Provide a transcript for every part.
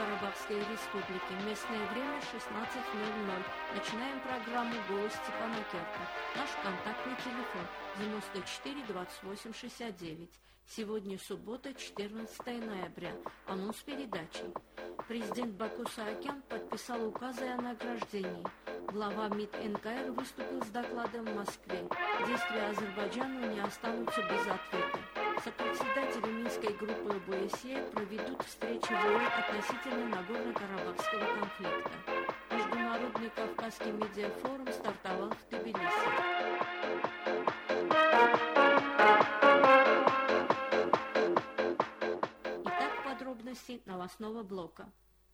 Нагорно-Карабахской Республики. Местное время 16:00. Начинаем программу «Голос Степана Керта». Наш контактный телефон 94 28 69. Сегодня суббота, 14 ноября. Анонс передачи. Президент Баку Саакян подписал указы о награждении. Глава МИД НКР выступил с докладом в Москве. Действия Азербайджана не останутся без ответа. Сопредседатели Минской группы ОБСЕ проведут встречи в ООН относительно Нагорно-Карабахского конфликта. Международный Кавказский медиафорум стартовал в Тбилиси. Итак, подробности новостного блока.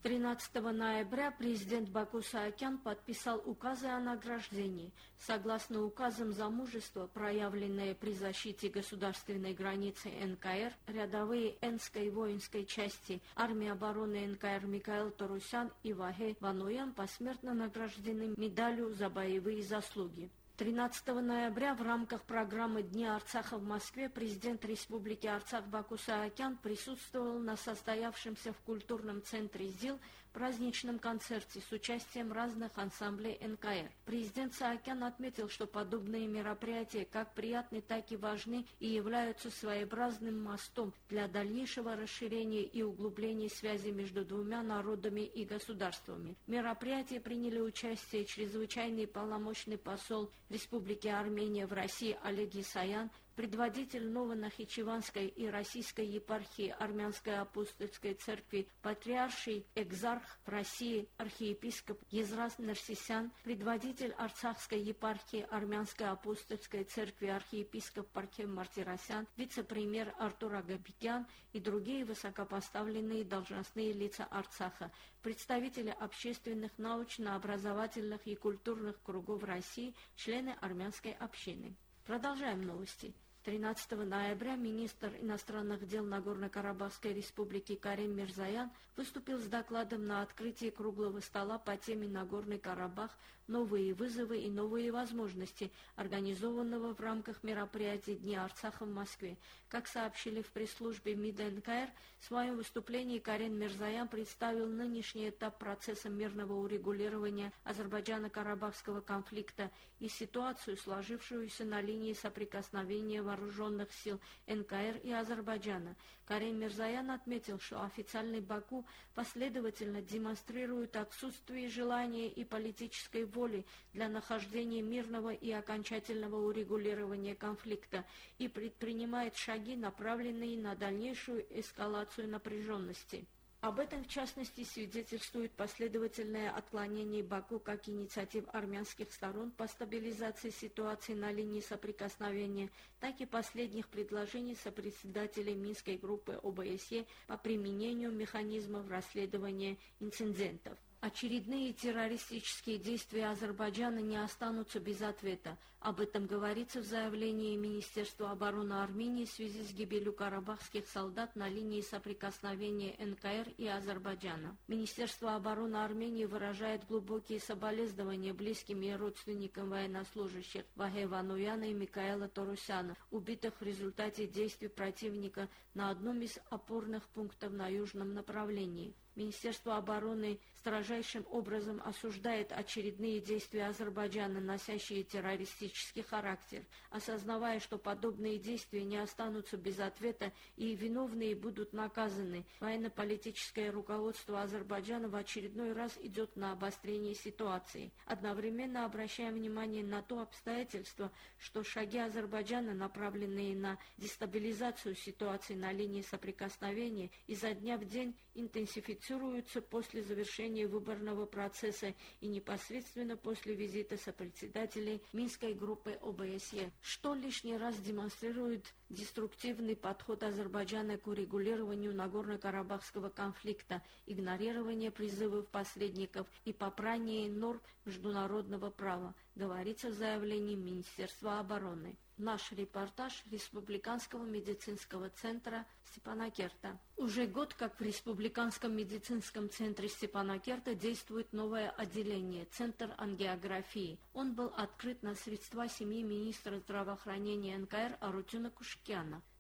13 ноября президент Баку Саакян подписал указы о награждении. Согласно указам за мужество, проявленное при защите государственной границы НКР, рядовые Энской воинской части армии обороны НКР Микаэл Торусян и Вахе Вануян посмертно награждены медалью за боевые заслуги. 13 ноября в рамках программы Дня Арцаха в Москве президент Республики Арцах Баку Саакян присутствовал на состоявшемся в культурном центре ЗИЛ праздничном концерте с участием разных ансамблей НКР. Президент Саакян отметил, что подобные мероприятия как приятны, так и важны и являются своеобразным мостом для дальнейшего расширения и углубления связи между двумя народами и государствами. В мероприятии приняли участие чрезвычайный полномочный посол Республики Армения в России Олег Исаян, предводитель Новонахичеванской и Российской епархии Армянской апостольской церкви, патриарший экзарх в России архиепископ Езрас Нарсисян, предводитель Арцахской епархии Армянской апостольской церкви архиепископ Пархем Мартиросян, вице-премьер Артур Агапикян и другие высокопоставленные должностные лица Арцаха, представители общественных, научно-образовательных и культурных кругов России, члены армянской общины. Продолжаем новости. 13 ноября министр иностранных дел Нагорно-Карабахской республики Карем Мирзоян выступил с докладом на открытии круглого стола по теме Нагорный Карабах «Новые вызовы и новые возможности», организованного в рамках мероприятия Дня Арцаха в Москве. Как сообщили в пресс-службе МИД НКР, в своем выступлении Карем Мирзоян представил нынешний этап процесса мирного урегулирования Азербайджано-Карабахского конфликта и ситуацию, сложившуюся на линии соприкосновения вооруженных сил НКР и Азербайджана. Карем Мирзоян отметил, что официальный Баку последовательно демонстрирует отсутствие желания и политической воли для нахождения мирного и окончательного урегулирования конфликта и предпринимает шаги, направленные на дальнейшую эскалацию напряженности. Об этом, в частности, свидетельствует последовательное отклонение Баку как инициатив армянских сторон по стабилизации ситуации на линии соприкосновения, так и последних предложений сопредседателей Минской группы ОБСЕ по применению механизмов расследования инцидентов. Очередные террористические действия Азербайджана не останутся без ответа. Об этом говорится в заявлении Министерства обороны Армении в связи с гибелью карабахских солдат на линии соприкосновения НКР и Азербайджана. Министерство обороны Армении выражает глубокие соболезнования близким и родственникам военнослужащих Вахе Вануяна и Микаэла Торусяна, убитых в результате действий противника на одном из опорных пунктов на южном направлении. Министерство обороны строжайшим образом осуждает очередные действия Азербайджана, носящие террористический характер, осознавая, что подобные действия не останутся без ответа и виновные будут наказаны. Военно-политическое руководство Азербайджана в очередной раз идет на обострение ситуации. Одновременно обращаем внимание на то обстоятельство, что шаги Азербайджана, направленные на дестабилизацию ситуации на линии соприкосновения, изо дня в день интенсифицируются после завершения выборного процесса и непосредственно после визита сопредседателей Минской группы ОБСЕ, что лишний раз демонстрирует деструктивный подход Азербайджана к урегулированию Нагорно-Карабахского конфликта, игнорирование призывов посредников и попрание норм международного права, говорится в заявлении Министерства обороны. Наш репортаж Республиканского медицинского центра Степанакерта. Уже год как в Республиканском медицинском центре Степанакерта действует новое отделение – Центр ангиографии. Он был открыт на средства семьи министра здравоохранения НКР Арутюна Кушкяна.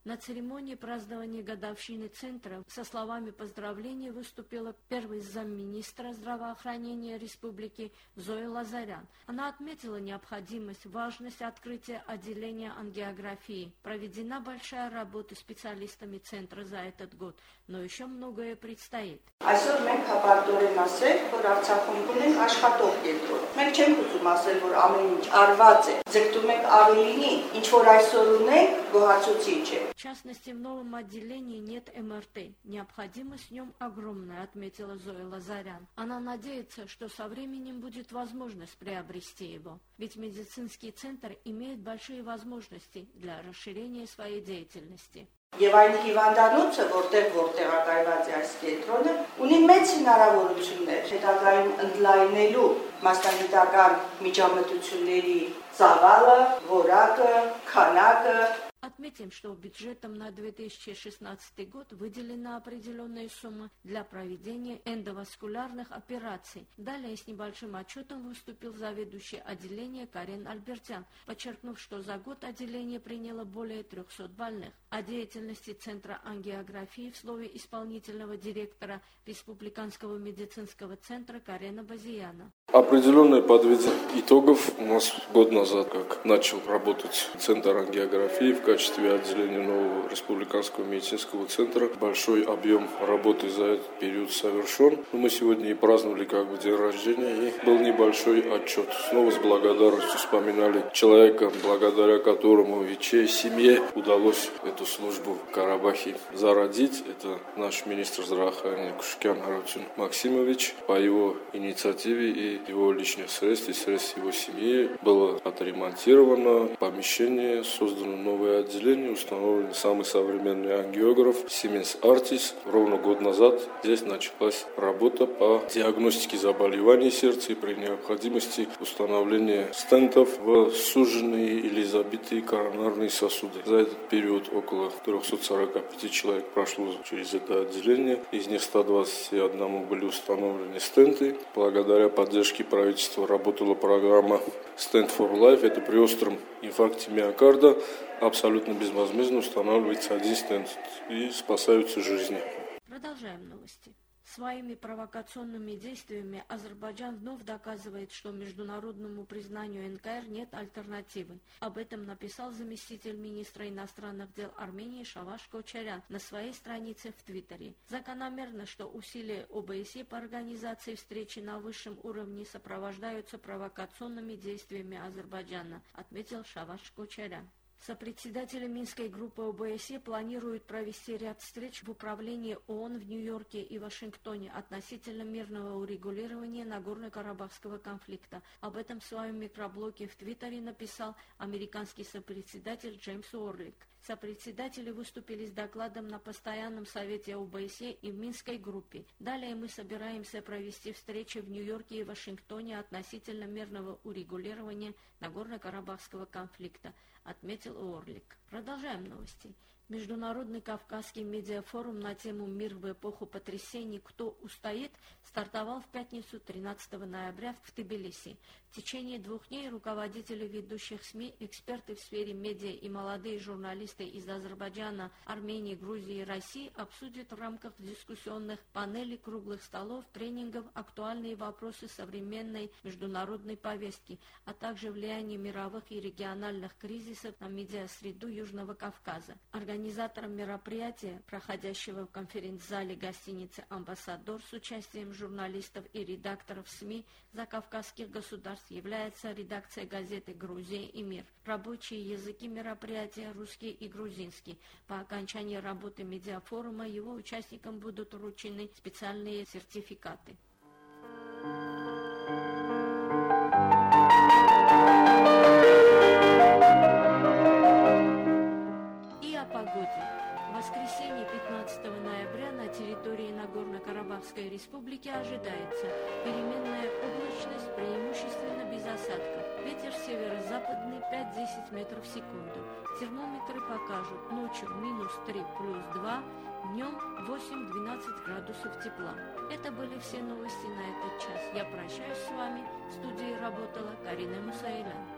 На церемонии празднования годовщины Центра со словами поздравления выступила первый замминистра здравоохранения республики Зоя Лазарян. Она отметила необходимость, важность открытия отделения ангиографии. Проведена большая работа специалистами Центра за этот год, но еще многое предстоит. Այսօր մենք հապարտորեն ասել, որ Արցախում ունենք աշխատող կենտրոն։ Մենք չենք ուզում ասել, որ ամեն ինչ արված է։ Ձգտում ենք ավելինի, ինչ որ այսօր ունենք, գոհացուցիչ է։ В частности, в новом отделении нет МРТ. Необходимость в нем огромная, отметила Зоя Лазарян. Она надеется, что со временем будет возможность приобрести его. Ведь медицинский центр имеет большие возможности для расширения своей деятельности. Եվ այն հիվանդանոցը, որտեղ տեղակայված է այս կենտրոնը, ունի մեծ հնարավորություններ հետագայում ընդլայնելու մասնագիտական միջամտությունների ծավալը, որակը, քանակը. Отметим, что бюджетом на 2016 год выделена определенная сумма для проведения эндоваскулярных операций. Далее с небольшим отчетом выступил заведующий отделения Карен Альбертян, подчеркнув, что за год отделение приняло более 300 больных. О деятельности Центра ангиографии в слове исполнительного директора Республиканского медицинского центра Карена Базияна. Определенное подведение итогов у нас год назад, как начал работать Центр ангиографии в качестве отделения нового республиканского медицинского центра. Большой объем работы за этот период совершен. Мы сегодня и праздновали как бы день рождения, и был небольшой отчет. Снова с благодарностью вспоминали человека, благодаря которому и чьей семье удалось эту службу в Карабахе зародить. Это наш министр здравоохранения Кушукян Арутюн Максимович. По его инициативе и его личных средств и средств его семьи было отремонтировано помещение, создано новое отделение, установлен самый современный ангиограф Siemens Artis. Ровно год назад здесь началась работа по диагностике заболеваний сердца и при необходимости установления стентов в суженные или забитые коронарные сосуды. За этот период около 345 человек прошло через это отделение, из них 121 были установлены стенты. Благодаря поддержке правительства работала программа Stent for Life. Это при остром инфаркте миокарда абсолютно безвозмездно устанавливается один стент и спасаются жизни. Продолжаем новости. Своими провокационными действиями Азербайджан вновь доказывает, что международному признанию НКР нет альтернативы. Об этом написал заместитель министра иностранных дел Армении Шаваш Кочарян на своей странице в Твиттере. Закономерно, что усилия ОБСЕ по организации встречи на высшем уровне сопровождаются провокационными действиями Азербайджана, отметил Шаваш Кочарян. Сопредседатели Минской группы ОБСЕ планируют провести ряд встреч в управлении ООН в Нью-Йорке и Вашингтоне относительно мирного урегулирования Нагорно-Карабахского конфликта. Об этом в своем микроблоге в Твиттере написал американский сопредседатель Джеймс Уорлик. Сопредседатели выступили с докладом на Постоянном совете ОБСЕ и в Минской группе. Далее мы собираемся провести встречи в Нью-Йорке и Вашингтоне относительно мирного урегулирования Нагорно-Карабахского конфликта, отметил Уорлик. Продолжаем новости. Международный Кавказский медиафорум на тему «Мир в эпоху потрясений. Кто устоит?» стартовал в пятницу 13 ноября в Тбилиси. В течение 2 дней руководители ведущих СМИ, эксперты в сфере медиа и молодые журналисты из Азербайджана, Армении, Грузии и России обсудят в рамках дискуссионных панелей, круглых столов, тренингов актуальные вопросы современной международной повестки, а также влияние мировых и региональных кризисов на медиасреду Южного Кавказа. Организатором мероприятия, проходящего в конференц-зале гостиницы «Амбассадор» с участием журналистов и редакторов СМИ закавказских государств, является редакция газеты «Грузия и мир». Рабочие языки мероприятия русский и грузинский. По окончании работы медиафорума его участникам будут вручены специальные сертификаты. В воскресенье 15 ноября на территории Нагорно-Карабахской республики ожидается переменная облачность, преимущественно без осадков. Ветер северо-западный 5-10 метров в секунду. Термометры покажут ночью -3 + 2, днем 8-12 градусов тепла. Это были все новости на этот час. Я прощаюсь с вами. В студии работала Карина Мусаилян.